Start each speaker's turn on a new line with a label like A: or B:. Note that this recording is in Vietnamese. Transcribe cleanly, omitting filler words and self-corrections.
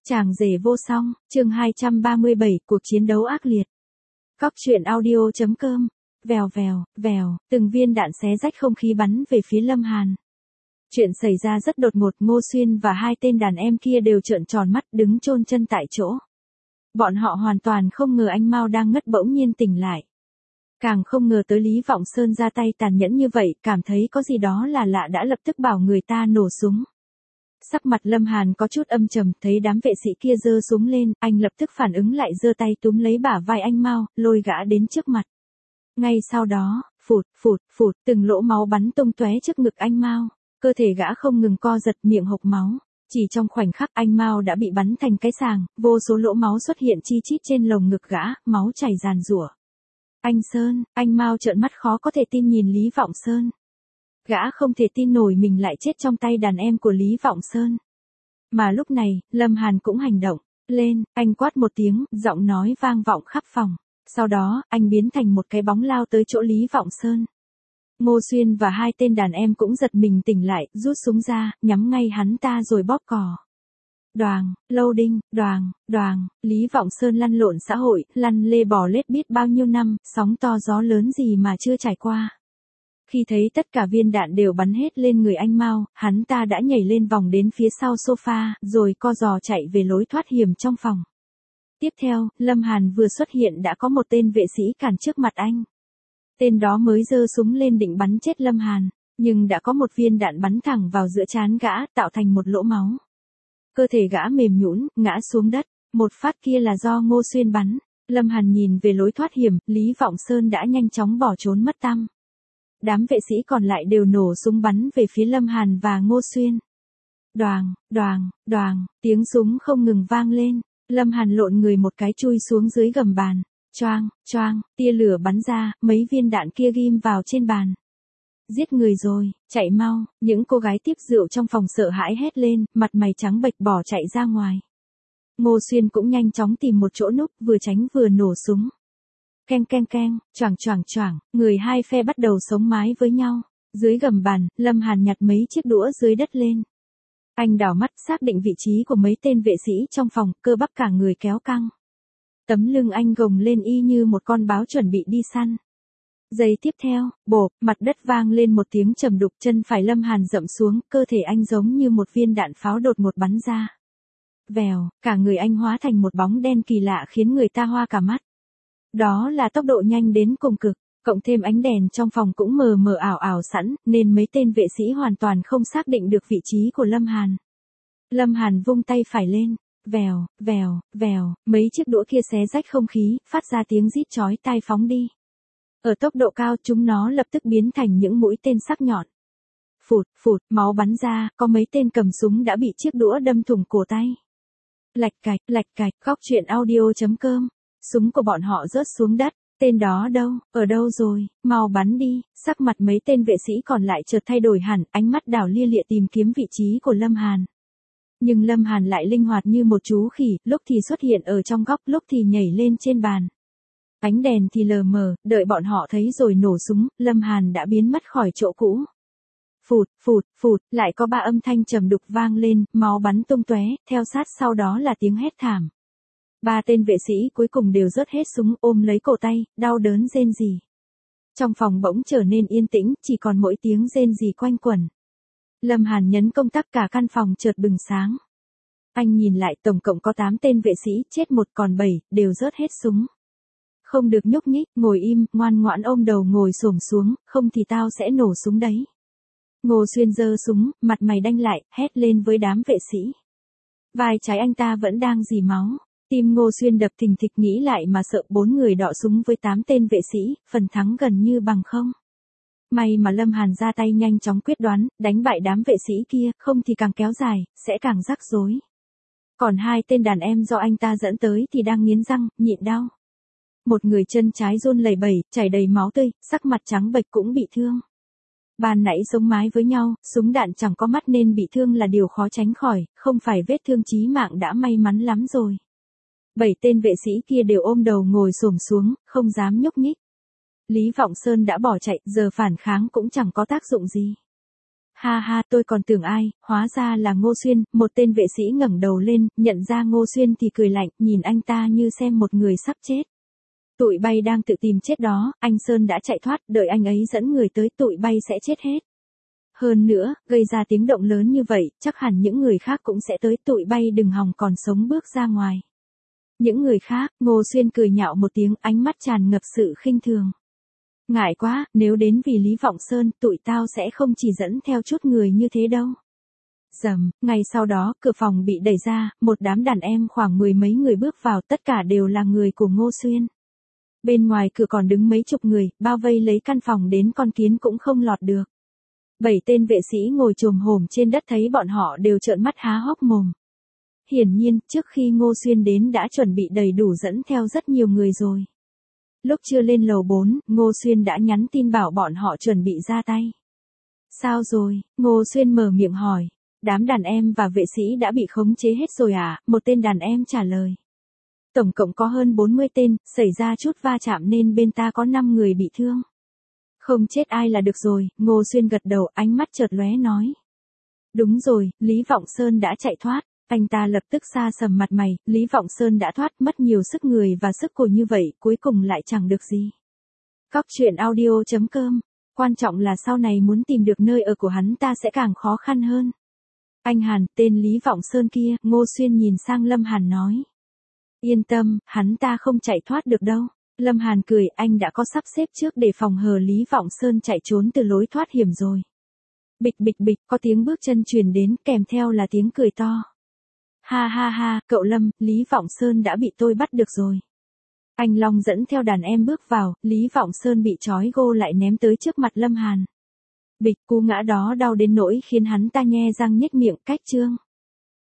A: Chàng rể vô song, chương 237, cuộc chiến đấu ác liệt. Cóc truyện audio.com, vèo vèo, vèo, từng viên đạn xé rách không khí bắn về phía Lâm Hàn. Chuyện xảy ra rất đột ngột, Ngô Xuyên và hai tên đàn em kia đều trợn tròn mắt đứng chôn chân tại chỗ. Bọn họ hoàn toàn không ngờ anh Mao đang ngất bỗng nhiên tỉnh lại. Càng không ngờ tới Lý Vọng Sơn ra tay tàn nhẫn như vậy, cảm thấy có gì đó là lạ đã lập tức bảo người ta nổ súng. Sắc mặt Lâm Hàn có chút âm trầm, thấy đám vệ sĩ kia giơ súng lên, anh lập tức phản ứng lại, giơ tay túm lấy bả vai anh Mao, lôi gã đến trước mặt. Ngay sau đó, phụt, phụt, phụt, từng lỗ máu bắn tung tóe trước ngực anh Mao, cơ thể gã không ngừng co giật, miệng hộc máu. Chỉ trong khoảnh khắc anh Mao đã bị bắn thành cái sàng, vô số lỗ máu xuất hiện chi chít trên lồng ngực gã, máu chảy ràn rủa. Anh Sơn, anh Mao trợn mắt khó có thể tin nhìn Lý Vọng Sơn. Gã không thể tin nổi mình lại chết trong tay đàn em của Lý Vọng Sơn. Mà lúc này, Lâm Hàn cũng hành động. Lên, anh quát một tiếng, giọng nói vang vọng khắp phòng. Sau đó, anh biến thành một cái bóng lao tới chỗ Lý Vọng Sơn. Ngô Xuyên và hai tên đàn em cũng giật mình tỉnh lại, rút súng ra, nhắm ngay hắn ta rồi bóp cò. Đoàng, loading, đoàng, đoàng, Lý Vọng Sơn lăn lộn xã hội, lăn lê bò lết biết bao nhiêu năm, sóng to gió lớn gì mà chưa trải qua. Khi thấy tất cả viên đạn đều bắn hết lên người anh Mao, hắn ta đã nhảy lên vòng đến phía sau sofa, rồi co giò chạy về lối thoát hiểm trong phòng. Tiếp theo, Lâm Hàn vừa xuất hiện đã có một tên vệ sĩ cản trước mặt anh. Tên đó mới giơ súng lên định bắn chết Lâm Hàn, nhưng đã có một viên đạn bắn thẳng vào giữa trán gã, tạo thành một lỗ máu. Cơ thể gã mềm nhũn, ngã xuống đất, một phát kia là do Ngô Xuyên bắn. Lâm Hàn nhìn về lối thoát hiểm, Lý Vọng Sơn đã nhanh chóng bỏ trốn mất tăm. Đám vệ sĩ còn lại đều nổ súng bắn về phía Lâm Hàn và Ngô Xuyên. Đoàng, đoàng, đoàng, tiếng súng không ngừng vang lên. Lâm Hàn lộn người một cái chui xuống dưới gầm bàn. Choang, choang, tia lửa bắn ra, mấy viên đạn kia ghim vào trên bàn. Giết người rồi, chạy mau, những cô gái tiếp rượu trong phòng sợ hãi hét lên, mặt mày trắng bệch bỏ chạy ra ngoài. Ngô Xuyên cũng nhanh chóng tìm một chỗ núp, vừa tránh vừa nổ súng. Keng keng keng, choảng choảng choảng, người hai phe bắt đầu sống mái với nhau. Dưới gầm bàn, Lâm Hàn nhặt mấy chiếc đũa dưới đất lên. Anh đảo mắt xác định vị trí của mấy tên vệ sĩ trong phòng, cơ bắp cả người kéo căng. Tấm lưng anh gồng lên y như một con báo chuẩn bị đi săn. Giây tiếp theo, bộp, mặt đất vang lên một tiếng trầm đục, chân phải Lâm Hàn dậm xuống, cơ thể anh giống như một viên đạn pháo đột ngột bắn ra. Vèo, cả người anh hóa thành một bóng đen kỳ lạ khiến người ta hoa cả mắt. Đó là tốc độ nhanh đến cùng cực, cộng thêm ánh đèn trong phòng cũng mờ mờ ảo ảo sẵn, nên mấy tên vệ sĩ hoàn toàn không xác định được vị trí của Lâm Hàn. Lâm Hàn vung tay phải lên, vèo, vèo, vèo, mấy chiếc đũa kia xé rách không khí, phát ra tiếng rít chói tai phóng đi. Ở tốc độ cao chúng nó lập tức biến thành những mũi tên sắc nhọn. Phụt, phụt, máu bắn ra, có mấy tên cầm súng đã bị chiếc đũa đâm thủng cổ tay. Lạch cạch, Cóc truyện audio.com. Súng của bọn họ rớt xuống đất, tên đó đâu, ở đâu rồi, mau bắn đi. Sắc mặt mấy tên vệ sĩ còn lại chợt thay đổi hẳn, ánh mắt đảo lia lịa tìm kiếm vị trí của Lâm Hàn. Nhưng Lâm Hàn lại linh hoạt như một chú khỉ, lúc thì xuất hiện ở trong góc, lúc thì nhảy lên trên bàn. Ánh đèn thì lờ mờ, đợi bọn họ thấy rồi nổ súng, Lâm Hàn đã biến mất khỏi chỗ cũ. Phụt, phụt, phụt, lại có ba âm thanh trầm đục vang lên, máu bắn tung tóe, theo sát sau đó là tiếng hét thảm. Ba tên vệ sĩ cuối cùng đều rớt hết súng, ôm lấy cổ tay, đau đớn rên rỉ. Trong phòng bỗng trở nên yên tĩnh, chỉ còn mỗi tiếng rên rỉ quanh quẩn. Lâm Hàn nhấn công tắc, cả căn phòng chợt bừng sáng. Anh nhìn lại, tổng cộng có 8 tên vệ sĩ, chết một còn 7, đều rớt hết súng. Không được nhúc nhích, ngồi im, ngoan ngoãn ôm đầu ngồi xổm xuống, không thì tao sẽ nổ súng đấy. Ngô Xuyên giơ súng, mặt mày đanh lại, hét lên với đám vệ sĩ. Vai trái anh ta vẫn đang rỉ máu. Tim Ngô Xuyên đập thình thịch, nghĩ lại mà sợ, 4 người đọ súng với 8 tên vệ sĩ, phần thắng gần như bằng không. May mà Lâm Hàn ra tay nhanh chóng quyết đoán, đánh bại đám vệ sĩ kia, không thì càng kéo dài, sẽ càng rắc rối. Còn hai tên đàn em do anh ta dẫn tới thì đang nghiến răng, nhịn đau. Một người chân trái run lẩy bẩy, chảy đầy máu tươi, sắc mặt trắng bệch cũng bị thương. Ban nãy sống mái với nhau, súng đạn chẳng có mắt nên bị thương là điều khó tránh khỏi, không phải vết thương chí mạng đã may mắn lắm rồi. 7 tên vệ sĩ kia đều ôm đầu ngồi xổm xuống, không dám nhúc nhích. Lý Vọng Sơn đã bỏ chạy, giờ phản kháng cũng chẳng có tác dụng gì. Ha ha, tôi còn tưởng ai, hóa ra là Ngô Xuyên, một tên vệ sĩ ngẩng đầu lên, nhận ra Ngô Xuyên thì cười lạnh, nhìn anh ta như xem một người sắp chết. Tụi bay đang tự tìm chết đó, anh Sơn đã chạy thoát, đợi anh ấy dẫn người tới tụi bay sẽ chết hết. Hơn nữa, gây ra tiếng động lớn như vậy, chắc hẳn những người khác cũng sẽ tới, tụi bay đừng hòng còn sống bước ra ngoài. Những người khác, Ngô Xuyên cười nhạo một tiếng, ánh mắt tràn ngập sự khinh thường. Ngại quá, nếu đến vì Lý Vọng Sơn, tụi tao sẽ không chỉ dẫn theo chút người như thế đâu. Rầm, ngay sau đó, cửa phòng bị đẩy ra, một đám đàn em khoảng 10 mấy người bước vào, tất cả đều là người của Ngô Xuyên. Bên ngoài cửa còn đứng mấy chục người, bao vây lấy căn phòng đến con kiến cũng không lọt được. 7 tên vệ sĩ ngồi chồm hổm trên đất thấy bọn họ đều trợn mắt há hốc mồm. Hiển nhiên, trước khi Ngô Xuyên đến đã chuẩn bị đầy đủ dẫn theo rất nhiều người rồi. Lúc chưa lên lầu 4, Ngô Xuyên đã nhắn tin bảo bọn họ chuẩn bị ra tay. Sao rồi? Ngô Xuyên mở miệng hỏi. Đám đàn em và vệ sĩ đã bị khống chế hết rồi à? Một tên đàn em trả lời. Tổng cộng có hơn 40 tên, xảy ra chút va chạm nên bên ta có 5 người bị thương. Không chết ai là được rồi, Ngô Xuyên gật đầu, ánh mắt chợt lóe nói. Đúng rồi, Lý Vọng Sơn đã chạy thoát. Anh ta lập tức xa sầm mặt mày, Lý Vọng Sơn đã thoát, mất nhiều sức người và sức của như vậy, cuối cùng lại chẳng được gì. Cóc truyện audio.com, quan trọng là sau này muốn tìm được nơi ở của hắn ta sẽ càng khó khăn hơn. Anh Hàn, tên Lý Vọng Sơn kia, Ngô Xuyên nhìn sang Lâm Hàn nói. Yên tâm, hắn ta không chạy thoát được đâu. Lâm Hàn cười, anh đã có sắp xếp trước để phòng hờ Lý Vọng Sơn chạy trốn từ lối thoát hiểm rồi. Bịch bịch bịch, có tiếng bước chân truyền đến, kèm theo là tiếng cười to. Ha ha ha, cậu Lâm, Lý Vọng Sơn đã bị tôi bắt được rồi. Anh Long dẫn theo đàn em bước vào, Lý Vọng Sơn bị trói gô lại ném tới trước mặt Lâm Hàn. Bịch, cú ngã đó đau đến nỗi khiến hắn ta nhe răng nhếch miệng, cách chương.